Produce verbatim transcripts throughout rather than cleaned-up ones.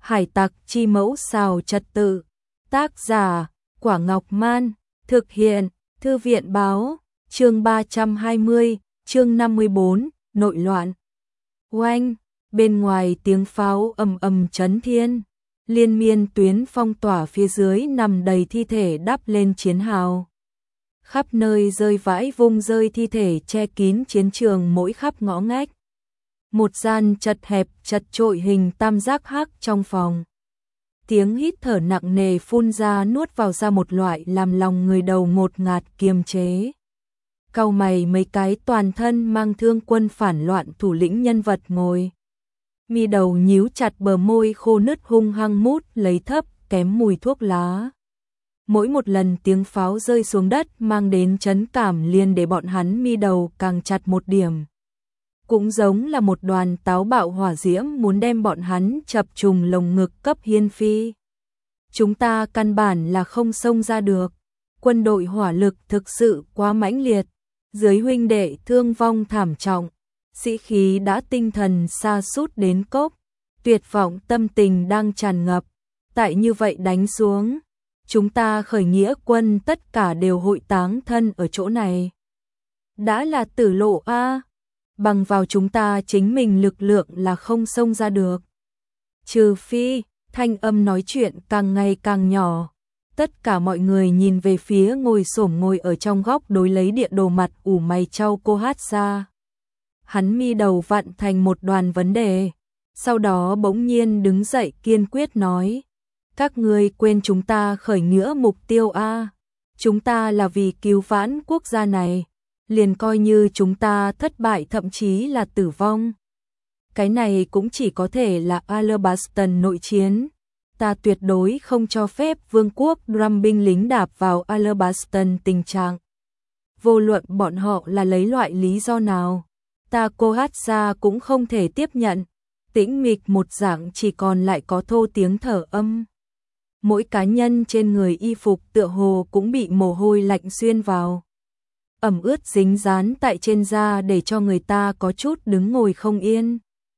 Hải tặc chi mẫu xào trật tự. Tác giả, Quả Ngọc Man. Thực hiện, Thư viện Báo. Chương ba trăm hai mươi, chương năm mươi bốn, nội loạn. Oanh, bên ngoài tiếng pháo ầm ầm chấn thiên. Liên miên tuyến phong tỏa phía dưới nằm đầy thi thể đắp lên chiến hào. Khắp nơi rơi vãi vung rơi thi thể che kín chiến trường mỗi khắp ngõ ngách. Một gian chật hẹp chật trội hình tam giác hắc trong phòng. Tiếng hít thở nặng nề phun ra nuốt vào ra một loại làm lòng người đầu ngột ngạt kiềm chế. Cau mày mấy cái toàn thân mang thương quân phản loạn thủ lĩnh nhân vật ngồi. Mi đầu nhíu chặt bờ môi khô nứt hung hăng mút lấy thấp kém mùi thuốc lá. Mỗi một lần tiếng pháo rơi xuống đất mang đến chấn cảm liền để bọn hắn mi đầu càng chặt một điểm. Cũng giống là một đoàn táo bạo hỏa diễm muốn đem bọn hắn chập trùng lồng ngực cấp hiên phi. Chúng ta căn bản là không xông ra được. Quân đội hỏa lực thực sự quá mãnh liệt. Dưới huynh đệ thương vong thảm trọng. Sĩ khí đã tinh thần sa sút đến cốc. Tuyệt vọng tâm tình đang tràn ngập. Tại như vậy đánh xuống. Chúng ta khởi nghĩa quân tất cả đều hội táng thân ở chỗ này. Đã là tử lộ a, bằng vào chúng ta chính mình lực lượng là không xông ra được. Trừ phi, thanh âm nói chuyện càng ngày càng nhỏ. Tất cả mọi người nhìn về phía ngồi xổm ngồi ở trong góc đối lấy địa đồ mặt ủ mày trao cô hát ra. Hắn mi đầu vặn thành một đoàn vấn đề. Sau đó bỗng nhiên đứng dậy kiên quyết nói. Các ngươi quên chúng ta khởi nghĩa mục tiêu a, chúng ta là vì cứu vãn quốc gia này, liền coi như chúng ta thất bại thậm chí là tử vong. Cái này cũng chỉ có thể là Alabaston nội chiến. Ta tuyệt đối không cho phép vương quốc Drum binh lính đạp vào Alabaston tình trạng. Vô luận bọn họ là lấy loại lý do nào, ta cô hát ra cũng không thể tiếp nhận. Tĩnh mịch một dạng chỉ còn lại có thô tiếng thở âm. Mỗi cá nhân trên người y phục tựa hồ cũng bị mồ hôi lạnh xuyên vào. Ẩm ướt dính dán tại trên da để cho người ta có chút đứng ngồi không yên.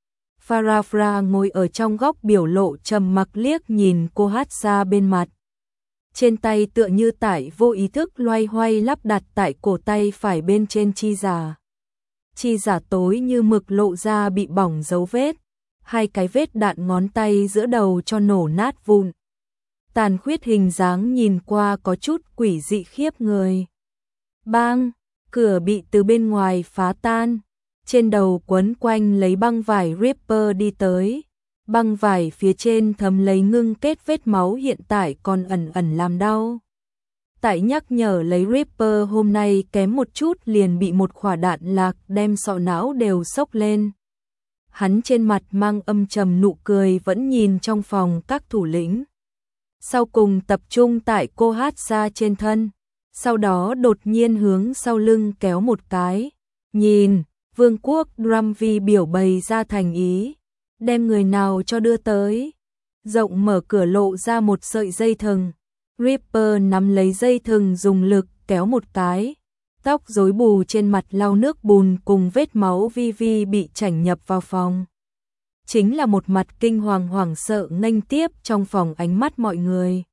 Farafra ngồi ở trong góc biểu lộ trầm mặc liếc nhìn cô hát ra bên mặt. Trên tay tựa như tải vô ý thức loay hoay lắp đặt tại cổ tay phải bên trên chi giả. Chi giả tối như mực lộ ra bị bỏng dấu vết. Hai cái vết đạn ngón tay giữa đầu cho nổ nát vụn. Tàn khuyết hình dáng nhìn qua có chút quỷ dị khiếp người. Bang, cửa bị từ bên ngoài phá tan. Trên đầu quấn quanh lấy băng vải Ripper đi tới. Băng vải phía trên thấm lấy ngưng kết vết máu hiện tại còn ẩn ẩn làm đau. Tại nhắc nhở lấy Ripper hôm nay kém một chút liền bị một quả đạn lạc đem sọ não đều sốc lên. Hắn trên mặt mang âm trầm nụ cười vẫn nhìn trong phòng các thủ lĩnh. Sau cùng tập trung tại cô hát ra trên thân. Sau đó đột nhiên hướng sau lưng kéo một cái. Nhìn, vương quốc Drum vi biểu bày ra thành ý. Đem người nào cho đưa tới. Rộng mở cửa lộ ra một sợi dây thừng. Ripper nắm lấy dây thừng dùng lực kéo một cái. Tóc rối bù trên mặt lau nước bùn cùng vết máu vi vi bị chảnh nhập vào phòng. Chính là một mặt kinh hoàng hoảng sợ nghênh tiếp trong phòng ánh mắt mọi người.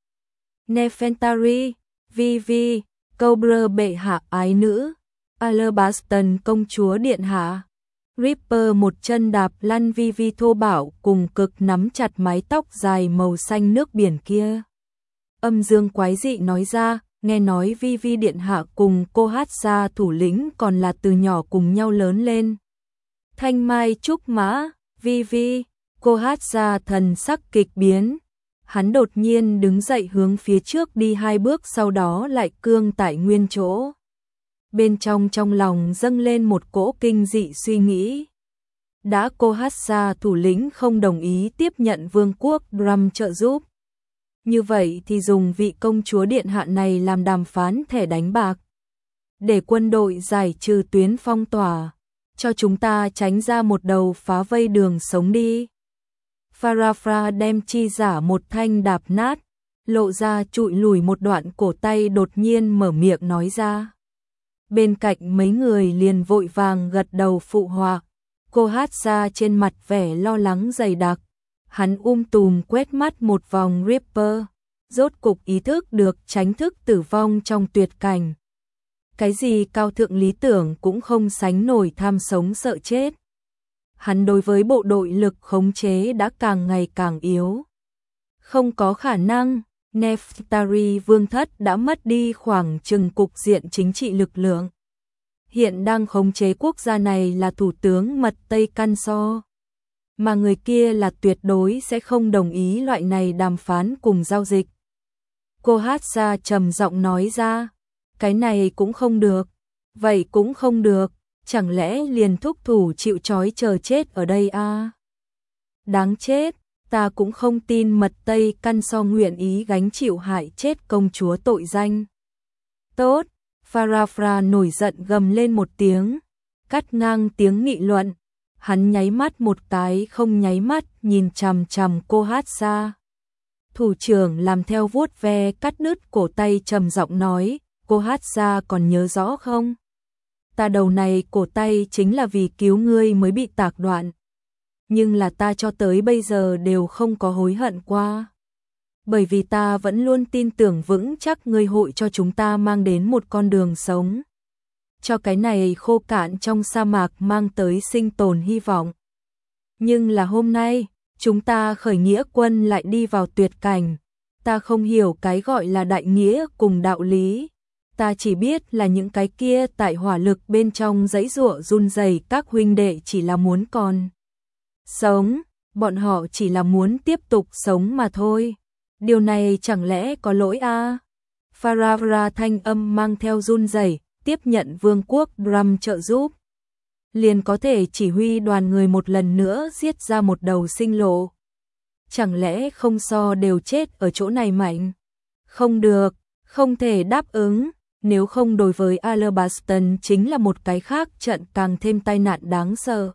Nefertari, Vivi, Cobra bệ hạ ái nữ, Alabaston công chúa điện hạ. Ripper một chân đạp lăn Vivi thô bạo cùng cực nắm chặt mái tóc dài màu xanh nước biển kia. Âm dương quái dị nói ra, nghe nói Vivi điện hạ cùng cô hát ra thủ lĩnh còn là từ nhỏ cùng nhau lớn lên. Thanh mai trúc mã. Vivi, cô hát ra thần sắc kịch biến. Hắn đột nhiên đứng dậy hướng phía trước đi hai bước sau đó lại cương tại nguyên chỗ. Bên trong trong lòng dâng lên một cỗ kinh dị suy nghĩ. Đã cô hát ra thủ lĩnh không đồng ý tiếp nhận vương quốc Drum trợ giúp. Như vậy thì dùng vị công chúa điện hạ này làm đàm phán thẻ đánh bạc. Để quân đội giải trừ tuyến phong tỏa. Cho chúng ta tránh ra một đầu phá vây đường sống đi. Farafra đem chi giả một thanh đạp nát, lộ ra trụi lùi một đoạn cổ tay đột nhiên mở miệng nói ra. Bên cạnh mấy người liền vội vàng gật đầu phụ họa. Cô hát ra trên mặt vẻ lo lắng dày đặc. Hắn um tùm quét mắt một vòng Reaper, rốt cục ý thức được tránh thức tử vong trong tuyệt cảnh. Cái gì cao thượng lý tưởng cũng không sánh nổi tham sống sợ chết. Hắn đối với bộ đội lực khống chế đã càng ngày càng yếu. Không có khả năng, Neftari vương thất đã mất đi khoảng chừng cục diện chính trị lực lượng. Hiện đang khống chế quốc gia này là thủ tướng mật Tây Căn So. Mà người kia là tuyệt đối sẽ không đồng ý loại này đàm phán cùng giao dịch. Cô Hát Ra trầm giọng nói ra, cái này cũng không được, vậy cũng không được, chẳng lẽ liền thúc thủ chịu trói chờ chết ở đây à? Đáng chết, ta cũng không tin mật Tây Căn So nguyện ý gánh chịu hại chết công chúa tội danh. Tốt, Farafra nổi giận gầm lên một tiếng, cắt ngang tiếng nghị luận. Hắn nháy mắt một cái không nháy mắt nhìn chằm chằm cô Hát Ra. Thủ trưởng làm theo vuốt ve cắt đứt cổ tay trầm giọng nói, cô Hát Ra còn nhớ rõ không? Ta đầu này cổ tay chính là vì cứu ngươi mới bị tạc đoạn. Nhưng là ta cho tới bây giờ đều không có hối hận qua. Bởi vì ta vẫn luôn tin tưởng vững chắc ngươi hội cho chúng ta mang đến một con đường sống. Cho cái này khô cạn trong sa mạc mang tới sinh tồn hy vọng. Nhưng là hôm nay, chúng ta khởi nghĩa quân lại đi vào tuyệt cảnh. Ta không hiểu cái gọi là đại nghĩa cùng đạo lý. Ta chỉ biết là những cái kia tại hỏa lực bên trong dãy giụa run rẩy các huynh đệ chỉ là muốn còn sống, bọn họ chỉ là muốn tiếp tục sống mà thôi. Điều này chẳng lẽ có lỗi a? À? Farafra thanh âm mang theo run rẩy, tiếp nhận vương quốc Drum trợ giúp. Liền có thể chỉ huy đoàn người một lần nữa giết ra một đầu sinh lộ. Chẳng lẽ không so đều chết ở chỗ này mạnh? Không được, không thể đáp ứng, nếu không đối với Alabaston chính là một cái khác trận càng thêm tai nạn đáng sợ.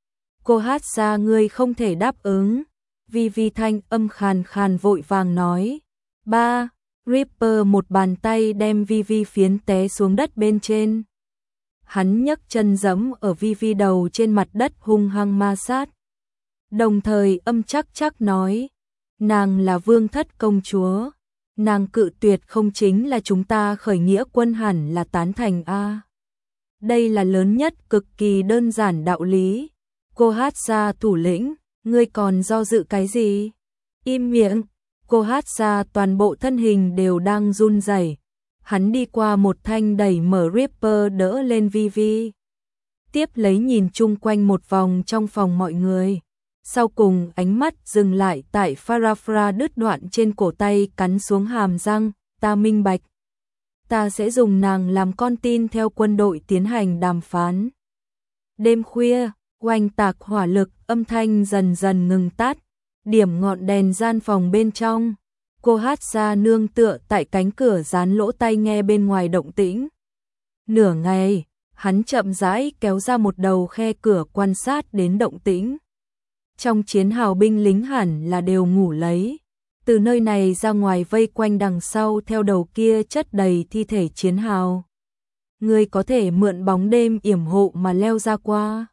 Cô Hát Ra ngươi không thể đáp ứng. Vi Vi thanh âm khàn khàn vội vàng nói. Ba, Reaper một bàn tay đem Vi Vi phiến té xuống đất bên trên. Hắn nhấc chân giẫm ở Vi Vi đầu trên mặt đất hung hăng ma sát. Đồng thời âm chắc chắc nói, nàng là vương thất công chúa, nàng cự tuyệt không chính là chúng ta khởi nghĩa quân hẳn là tán thành a. Đây là lớn nhất cực kỳ đơn giản đạo lý. Cô Hát Ra thủ lĩnh, ngươi còn do dự cái gì? Im miệng. Cô Hát Ra toàn bộ thân hình đều đang run rẩy. Hắn đi qua một thanh đẩy mở Reaper đỡ lên Vi Vi. Tiếp lấy nhìn chung quanh một vòng trong phòng mọi người. Sau cùng ánh mắt dừng lại tại Farafra đứt đoạn trên cổ tay cắn xuống hàm răng. Ta minh bạch. Ta sẽ dùng nàng làm con tin theo quân đội tiến hành đàm phán. Đêm khuya, oanh tạc hỏa lực, âm thanh dần dần ngừng tắt. Điểm ngọn đèn gian phòng bên trong. Cô Hát Ra nương tựa tại cánh cửa dán lỗ tai nghe bên ngoài động tĩnh. Nửa ngày, hắn chậm rãi kéo ra một đầu khe cửa quan sát đến động tĩnh. Trong chiến hào binh lính hẳn là đều ngủ lấy. Từ nơi này ra ngoài vây quanh đằng sau theo đầu kia chất đầy thi thể chiến hào. Người có thể mượn bóng đêm yểm hộ mà leo ra qua.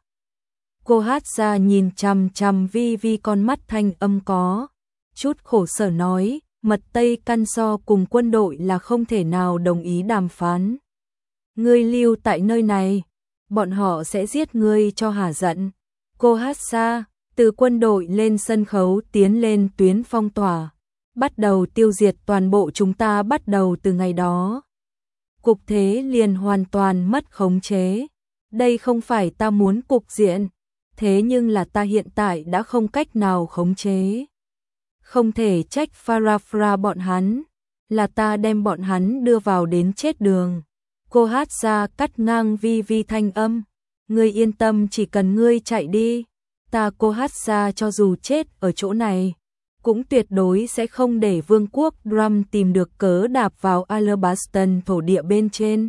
Cô Hát Ra nhìn chằm chằm Vi Vi con mắt thanh âm có chút khổ sở nói, mật Tây Căn So cùng quân đội là không thể nào đồng ý đàm phán. Ngươi lưu tại nơi này, bọn họ sẽ giết ngươi cho hả giận. Cô Hát Ra, từ quân đội lên sân khấu tiến lên tuyến phong tỏa, bắt đầu tiêu diệt toàn bộ chúng ta bắt đầu từ ngày đó. Cục thế liền hoàn toàn mất khống chế. Đây không phải ta muốn cục diện. Thế nhưng là ta hiện tại đã không cách nào khống chế. Không thể trách Farafra bọn hắn, là ta đem bọn hắn đưa vào đến chết đường. Cô Hát Ra cắt ngang Vi Vi thanh âm. Ngươi yên tâm, chỉ cần ngươi chạy đi, ta cô Hát Ra cho dù chết ở chỗ này, cũng tuyệt đối sẽ không để vương quốc Drum tìm được cớ đạp vào Alabaston thổ địa bên trên.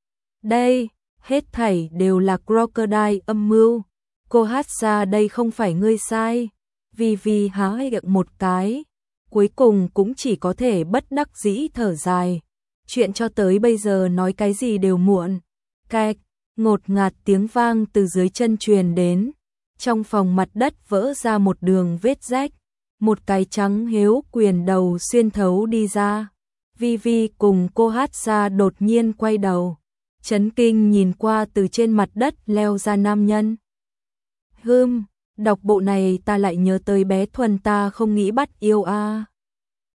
Đây, hết thảy đều là Crocodile âm mưu. Cô Hát Ra đây không phải ngươi sai. Vi Vi há miệng một cái, cuối cùng cũng chỉ có thể bất đắc dĩ thở dài. Chuyện cho tới bây giờ nói cái gì đều muộn. Cạch, ngột ngạt tiếng vang từ dưới chân truyền đến. Trong phòng mặt đất vỡ ra một đường vết rách. một cái trắng hiếu quyền đầu xuyên thấu đi ra. Vi Vi cùng cô hát ra đột nhiên quay đầu, chấn kinh nhìn qua từ trên mặt đất leo ra nam nhân. Hưm, đọc bộ này ta lại nhớ tới bé Thuần ta không nghĩ bắt yêu a. À.